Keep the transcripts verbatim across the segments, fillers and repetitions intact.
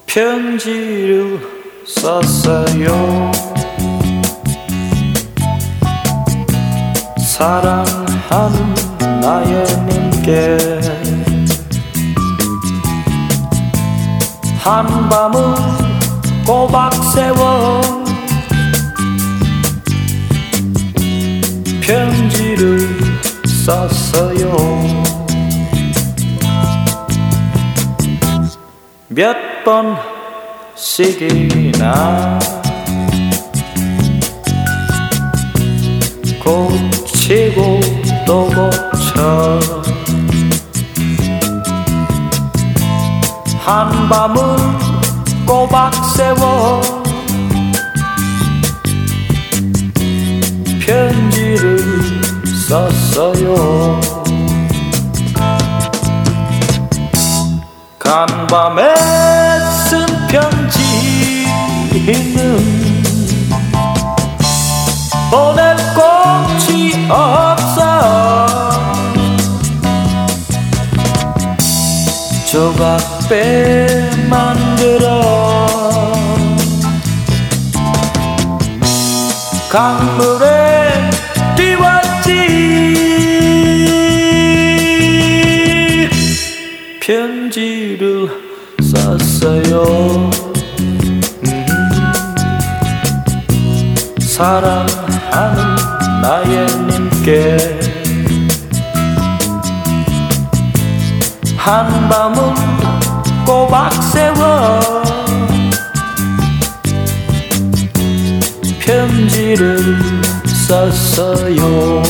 편지를 썼어요. 사랑하는 나의 님께 한밤을 꼬박 세워 편지를 썼어요. 몇 번씩이나 고치고 또 고쳐 한밤을 꼬박 세워 편지를 썼어요. 간밤에 쓴 편지는 보낼 곳이 없어 조각배 만들어 강물에 띄웠지. 편지를 썼어요. 음. 사랑하는 나의 님께 한밤을 꼬박 세워 편지를 썼어요.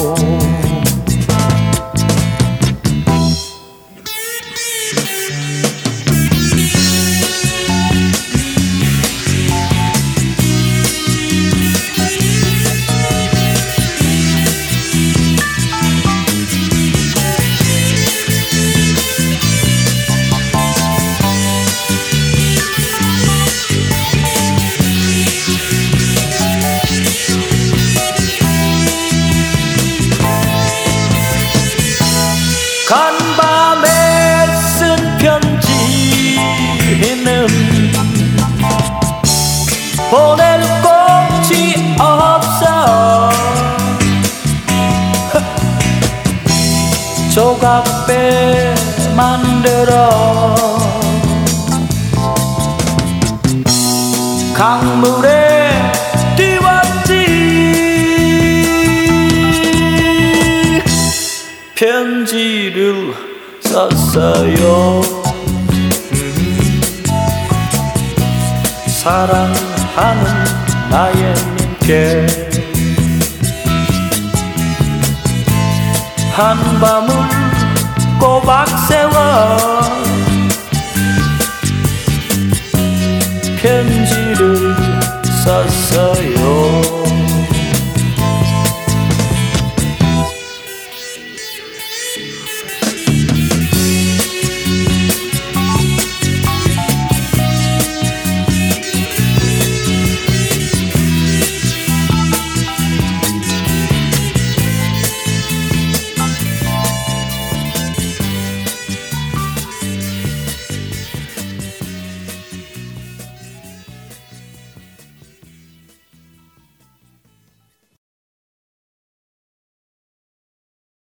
간밤에 쓴 편지는 보낼 곳이 없어 조각배 만들어 강물에 띄웠지. 편지를 썼어요. 음. 사랑하는 나의 님께 한밤을 꼬박 세워 편지를 썼어요.